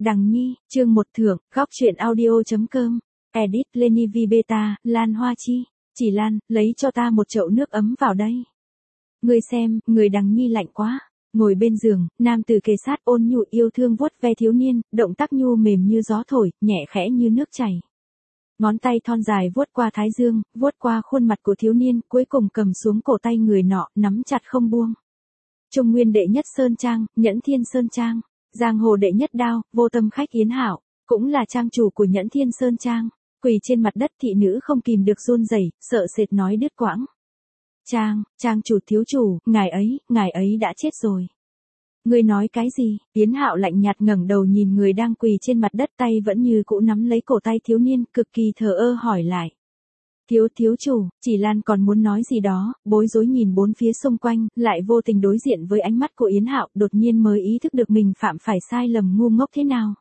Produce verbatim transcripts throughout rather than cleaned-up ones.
Đằng Nhi, chương một thưởng, góc truyện audio.com, edit Lenny V Beta, Lan Hoa Chi, chỉ Lan, lấy cho ta một chậu nước ấm vào đây. Ngươi xem, người Đằng Nhi lạnh quá. Ngồi bên giường, nam tử kề sát ôn nhu yêu thương vuốt ve thiếu niên, động tác nhu mềm như gió thổi, nhẹ khẽ như nước chảy. Ngón tay thon dài vuốt qua thái dương, vuốt qua khuôn mặt của thiếu niên, cuối cùng cầm xuống cổ tay người nọ, nắm chặt không buông. Trung nguyên đệ nhất sơn trang, Nhẫn Thiên Sơn Trang, giang hồ đệ nhất đao, vô tâm khách Yến Hạo, cũng là trang chủ của Nhẫn Thiên Sơn Trang, quỳ trên mặt đất thị nữ không kìm được run rẩy, sợ sệt nói đứt quãng. Trang, trang chủ thiếu chủ, ngài ấy, ngài ấy đã chết rồi. Ngươi nói cái gì? Yến Hạo lạnh nhạt ngẩng đầu nhìn người đang quỳ trên mặt đất, tay vẫn như cũ nắm lấy cổ tay thiếu niên, cực kỳ thờ ơ hỏi lại. Thiếu thiếu chủ, chỉ Lan còn muốn nói gì đó, bối rối nhìn bốn phía xung quanh, lại vô tình đối diện với ánh mắt của Yến Hạo, đột nhiên mới ý thức được mình phạm phải sai lầm ngu ngốc thế nào.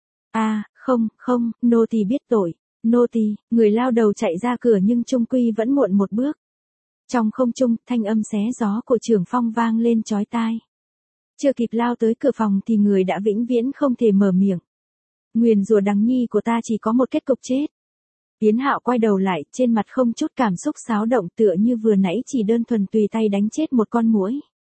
À, không, không, nô tỳ biết tội, nô tỳ, người lao đầu chạy ra cửa nhưng trung quy vẫn muộn một bước. Trong không trung, thanh âm xé gió của Trưởng Phong vang lên chói tai. Chưa kịp lao tới cửa phòng thì người đã vĩnh viễn không thể mở miệng. Nguyền rủa Đằng Nhi của ta chỉ có một kết cục chết. Yến Hạo quay đầu lại, trên mặt không chút cảm xúc xáo động, tựa như vừa nãy chỉ đơn thuần tùy tay đánh chết một con muỗi.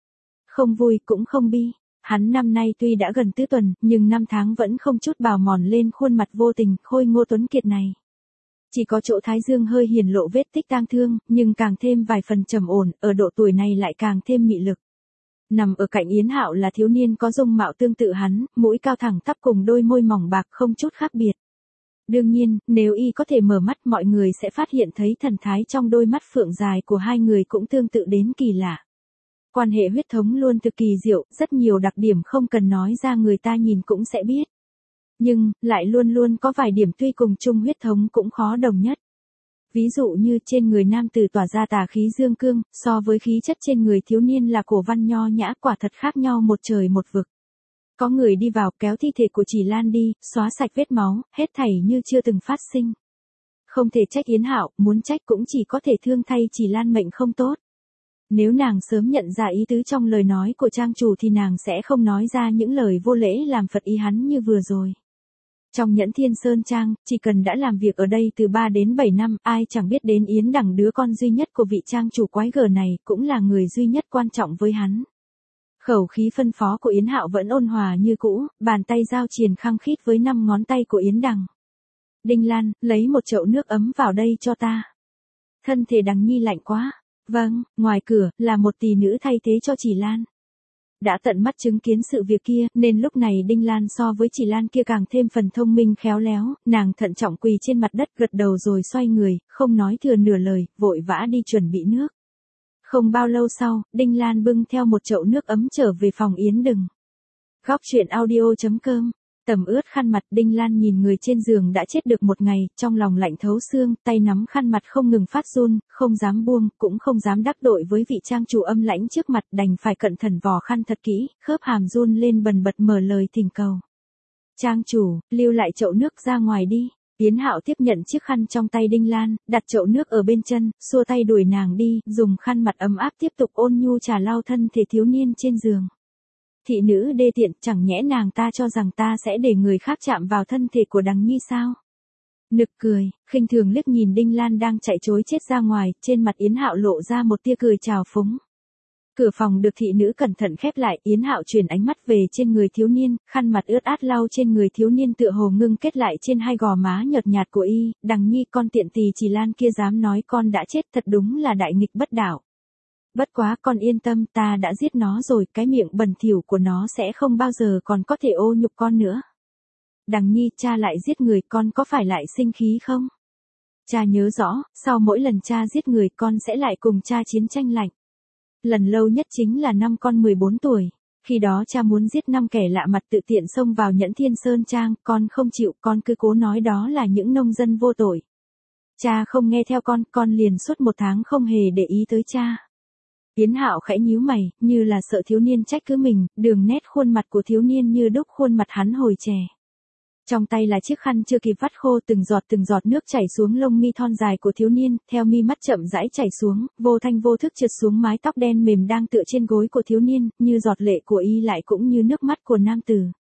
Không vui cũng không bi, hắn năm nay tuy đã gần tứ tuần, nhưng năm tháng vẫn không chút bào mòn lên khuôn mặt vô tình, khôi ngô tuấn kiệt này. Chỉ có chỗ thái dương hơi hiển lộ vết tích tang thương, nhưng càng thêm vài phần trầm ổn, ở độ tuổi này lại càng thêm mị lực. Nằm ở cạnh Yến Hạo là thiếu niên có dung mạo tương tự hắn, mũi cao thẳng tắp cùng đôi môi mỏng bạc không chút khác biệt. Đương nhiên, nếu y có thể mở mắt, mọi người sẽ phát hiện thấy thần thái trong đôi mắt phượng dài của hai người cũng tương tự đến kỳ lạ. Quan hệ huyết thống luôn cực kỳ diệu, rất nhiều đặc điểm không cần nói ra người ta nhìn cũng sẽ biết. Nhưng, lại luôn luôn có vài điểm tuy cùng chung huyết thống cũng khó đồng nhất. Ví dụ như trên người nam tử tỏa ra tà khí dương cương, so với khí chất trên người thiếu niên là cổ văn nho nhã, quả thật khác nhau một trời một vực. Có người đi vào kéo thi thể của Chỉ Lan đi, xóa sạch vết máu, hết thảy như chưa từng phát sinh. Không thể trách Yến Hạo, muốn trách cũng chỉ có thể thương thay Chỉ Lan mệnh không tốt. Nếu nàng sớm nhận ra ý tứ trong lời nói của trang chủ thì nàng sẽ không nói ra những lời vô lễ làm phật ý hắn như vừa rồi. Trong Nhẫn Thiên Sơn Trang, chỉ cần đã làm việc ở đây từ ba đến bảy năm, ai chẳng biết đến Yến Đằng, đứa con duy nhất của vị trang chủ quái gở này, cũng là người duy nhất quan trọng với hắn. Khẩu khí phân phó của Yến Hạo vẫn ôn hòa như cũ, bàn tay giao triền khăng khít với năm ngón tay của Yến Đằng. Đinh Lan, lấy một chậu nước ấm vào đây cho ta. Thân thể Đằng Nhi lạnh quá. Vâng, ngoài cửa, là một tỷ nữ thay thế cho Chỉ Lan. Đã tận mắt chứng kiến sự việc kia, nên lúc này Đinh Lan so với Chỉ Lan kia càng thêm phần thông minh khéo léo, nàng thận trọng quỳ trên mặt đất gật đầu rồi xoay người, không nói thừa nửa lời, vội vã đi chuẩn bị nước. Không bao lâu sau, Đinh Lan bưng theo một chậu nước ấm trở về phòng Yến Đừng. Góc truyện audio.com, tầm ướt khăn mặt. Đinh Lan nhìn người trên giường đã chết được một ngày, trong lòng lạnh thấu xương, tay nắm khăn mặt không ngừng phát run, không dám buông, cũng không dám đắc tội với vị trang chủ âm lãnh trước mặt, đành phải cẩn thận vò khăn thật kỹ, khớp hàm run lên bần bật mở lời thỉnh cầu. Trang chủ, lưu lại chậu nước ra ngoài đi. Yến Hạo tiếp nhận chiếc khăn trong tay Đinh Lan, đặt chậu nước ở bên chân, xua tay đuổi nàng đi, dùng khăn mặt ấm áp tiếp tục ôn nhu trà lau thân thể thiếu niên trên giường. Thị nữ đê tiện, chẳng nhẽ nàng ta cho rằng ta sẽ để người khác chạm vào thân thể của Đằng Nhi sao? Nực cười, khinh thường liếc nhìn Đinh Lan đang chạy trối chết ra ngoài, trên mặt Yến Hạo lộ ra một tia cười trào phúng. Cửa phòng được thị nữ cẩn thận khép lại, Yến Hạo chuyển ánh mắt về trên người thiếu niên, khăn mặt ướt át lau trên người thiếu niên tựa hồ ngưng kết lại trên hai gò má nhợt nhạt của y. Đằng Nhi, con tiện tỳ Chỉ Lan kia dám nói con đã chết, thật đúng là đại nghịch bất đạo. Bất quá con yên tâm, ta đã giết nó rồi, cái miệng bẩn thỉu của nó sẽ không bao giờ còn có thể ô nhục con nữa. Đằng Nhi, cha lại giết người, con có phải lại sinh khí không? Cha nhớ rõ, sau mỗi lần cha giết người con sẽ lại cùng cha chiến tranh lạnh. Lần lâu nhất chính là năm con mười bốn tuổi. Khi đó cha muốn giết năm kẻ lạ mặt tự tiện xông vào Nhẫn Thiên Sơn Trang, con không chịu, con cứ cố nói đó là những nông dân vô tội. Cha không nghe theo con, con liền suốt một tháng không hề để ý tới cha. Yến Hạo khẽ nhíu mày, như là sợ thiếu niên trách cứ mình, đường nét khuôn mặt của thiếu niên như đúc khuôn mặt hắn hồi trẻ. Trong tay là chiếc khăn chưa kịp vắt khô, từng giọt từng giọt nước chảy xuống lông mi thon dài của thiếu niên, theo mi mắt chậm rãi chảy xuống, vô thanh vô thức trượt xuống mái tóc đen mềm đang tựa trên gối của thiếu niên, như giọt lệ của y lại cũng như nước mắt của nam tử.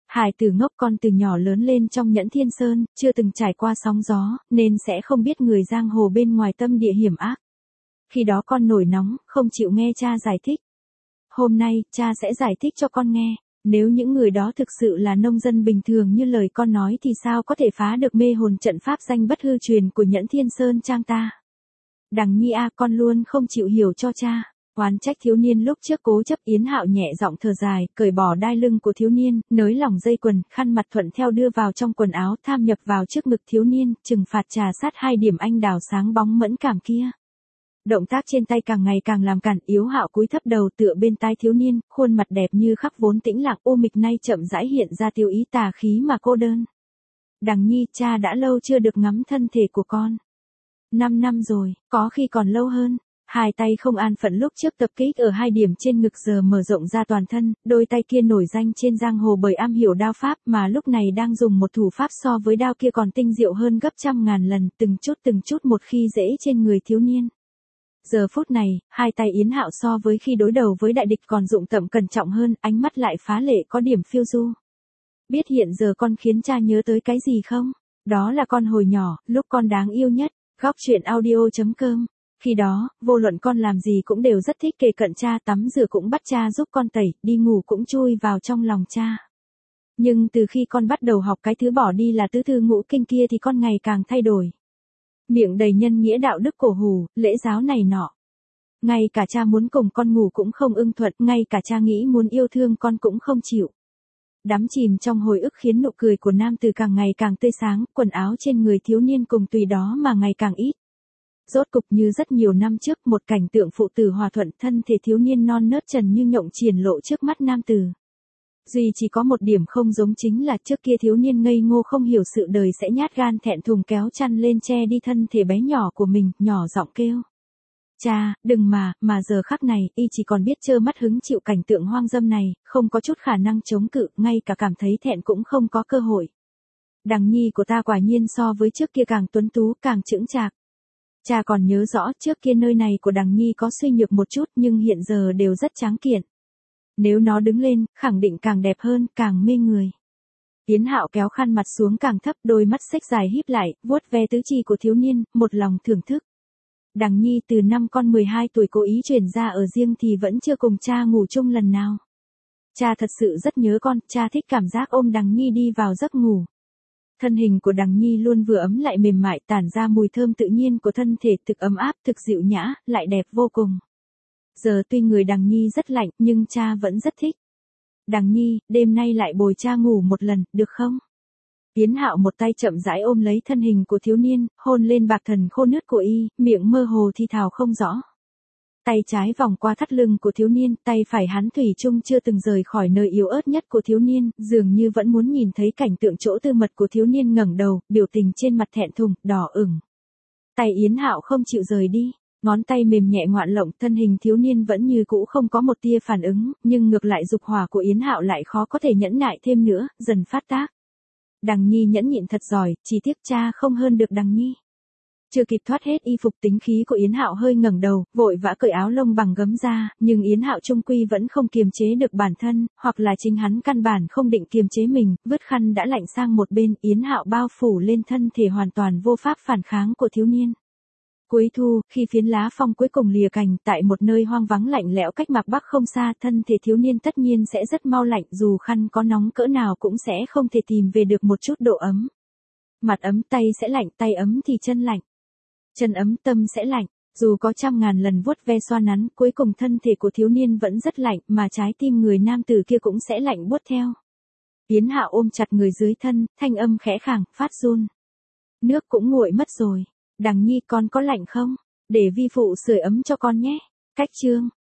Hải tử ngốc, con từ nhỏ lớn lên trong Nhẫn Thiên Sơn, chưa từng trải qua sóng gió, nên sẽ không biết người giang hồ bên ngoài tâm địa hiểm ác. Khi đó con nổi nóng, không chịu nghe cha giải thích. Hôm nay, cha sẽ giải thích cho con nghe. Nếu những người đó thực sự là nông dân bình thường như lời con nói thì sao có thể phá được mê hồn trận pháp danh bất hư truyền của Nhẫn Thiên Sơn Trang ta. Đằng Nhi a, con luôn không chịu hiểu cho cha. Oán trách thiếu niên lúc trước cố chấp. Yến Hạo nhẹ giọng thở dài, cởi bỏ đai lưng của thiếu niên, nới lỏng dây quần, khăn mặt thuận theo đưa vào trong quần áo, tham nhập vào trước ngực thiếu niên, trừng phạt trà sát hai điểm anh đào sáng bóng mẫn cảm kia. Động tác trên tay càng ngày càng làm cản. Yếu Hạo cúi thấp đầu tựa bên tai thiếu niên, khuôn mặt đẹp như khắc vốn tĩnh lặng ô mịch nay chậm rãi hiện ra tiêu ý tà khí mà cô đơn. Đằng Nhi, cha đã lâu chưa được ngắm thân thể của con. Năm năm rồi, có khi còn lâu hơn. Hai tay không an phận lúc trước tập kích ở hai điểm trên ngực giờ mở rộng ra toàn thân, đôi tay kia nổi danh trên giang hồ bởi am hiểu đao pháp mà lúc này đang dùng một thủ pháp so với đao kia còn tinh diệu hơn gấp trăm ngàn lần, từng chút từng chút một khi dễ trên người thiếu niên. Giờ phút này, hai tay Yến Hạo so với khi đối đầu với đại địch còn dụng tầm cẩn trọng hơn, ánh mắt lại phá lệ có điểm phiêu du. Biết hiện giờ con khiến cha nhớ tới cái gì không? Đó là con hồi nhỏ, lúc con đáng yêu nhất. Góc truyện audio chấm com. Khi đó, vô luận con làm gì cũng đều rất thích kề cận cha, tắm rửa cũng bắt cha giúp con tẩy, đi ngủ cũng chui vào trong lòng cha. Nhưng từ khi con bắt đầu học cái thứ bỏ đi là tứ thư ngũ kinh kia thì con ngày càng thay đổi. Miệng đầy nhân nghĩa đạo đức cổ hủ, lễ giáo này nọ. Ngay cả cha muốn cùng con ngủ cũng không ưng thuận, ngay cả cha nghĩ muốn yêu thương con cũng không chịu. Đắm chìm trong hồi ức khiến nụ cười của nam tử càng ngày càng tươi sáng, quần áo trên người thiếu niên cùng tùy đó mà ngày càng ít. Rốt cục như rất nhiều năm trước, một cảnh tượng phụ tử hòa thuận, thân thể thiếu niên non nớt trần như nhộng triển lộ trước mắt nam tử. Duy chỉ có một điểm không giống chính là trước kia thiếu niên ngây ngô không hiểu sự đời sẽ nhát gan thẹn thùng kéo chăn lên che đi thân thể bé nhỏ của mình, nhỏ giọng kêu. Cha, đừng mà, mà giờ khắc này, y chỉ còn biết trơ mắt hứng chịu cảnh tượng hoang dâm này, không có chút khả năng chống cự, ngay cả cảm thấy thẹn cũng không có cơ hội. Đằng Nhi của ta quả nhiên so với trước kia càng tuấn tú, càng chững chạc. Cha còn nhớ rõ trước kia nơi này của Đằng Nhi có suy nhược một chút nhưng hiện giờ đều rất tráng kiện. Nếu nó đứng lên, khẳng định càng đẹp hơn, càng mê người. Yến Hạo kéo khăn mặt xuống càng thấp, đôi mắt xếch dài híp lại, vuốt ve tứ chi của thiếu niên, một lòng thưởng thức. Đằng Nhi từ năm con mười hai tuổi cố ý chuyển ra ở riêng thì vẫn chưa cùng cha ngủ chung lần nào. Cha thật sự rất nhớ con, cha thích cảm giác ôm Đằng Nhi đi vào giấc ngủ. Thân hình của Đằng Nhi luôn vừa ấm lại mềm mại, tản ra mùi thơm tự nhiên của thân thể, thực ấm áp, thực dịu nhã, lại đẹp vô cùng. Giờ tuy người Đằng Nhi rất lạnh, nhưng cha vẫn rất thích. Đằng Nhi, đêm nay lại bồi cha ngủ một lần, được không? Yến Hạo một tay chậm rãi ôm lấy thân hình của thiếu niên, hôn lên bạc thần khô nứt của y, miệng mơ hồ thi thào không rõ. Tay trái vòng qua thắt lưng của thiếu niên, tay phải hắn thủy chung chưa từng rời khỏi nơi yếu ớt nhất của thiếu niên, dường như vẫn muốn nhìn thấy cảnh tượng chỗ tư mật của thiếu niên ngẩng đầu, biểu tình trên mặt thẹn thùng, đỏ ửng. Tay Yến Hạo không chịu rời đi, ngón tay mềm nhẹ ngoạn lộng, thân hình thiếu niên vẫn như cũ không có một tia phản ứng, nhưng ngược lại dục hỏa của Yến Hạo lại khó có thể nhẫn nại thêm nữa, dần phát tác. Đằng Nhi nhẫn nhịn thật giỏi, chỉ tiếc cha không hơn được Đằng Nhi. Chưa kịp thoát hết y phục, tính khí của Yến Hạo hơi ngẩng đầu, vội vã cởi áo lông bằng gấm ra, nhưng Yến Hạo trung quy vẫn không kiềm chế được bản thân, hoặc là chính hắn căn bản không định kiềm chế mình, vứt khăn đã lạnh sang một bên, Yến Hạo bao phủ lên thân thể hoàn toàn vô pháp phản kháng của thiếu niên. Cuối thu, khi phiến lá phong cuối cùng lìa cành, tại một nơi hoang vắng lạnh lẽo cách mạc bắc không xa, thân thể thiếu niên tất nhiên sẽ rất mau lạnh, dù khăn có nóng cỡ nào cũng sẽ không thể tìm về được một chút độ ấm. Mặt ấm tay sẽ lạnh, tay ấm thì chân lạnh. Chân ấm tâm sẽ lạnh, dù có trăm ngàn lần vuốt ve xoa nắn, cuối cùng thân thể của thiếu niên vẫn rất lạnh, mà trái tim người nam tử kia cũng sẽ lạnh buốt theo. Yến Hạo ôm chặt người dưới thân, thanh âm khẽ khàng, phát run. Nước cũng nguội mất rồi. Đằng Nhi, con có lạnh không? Để vi phụ sưởi ấm cho con nhé. Cách chương.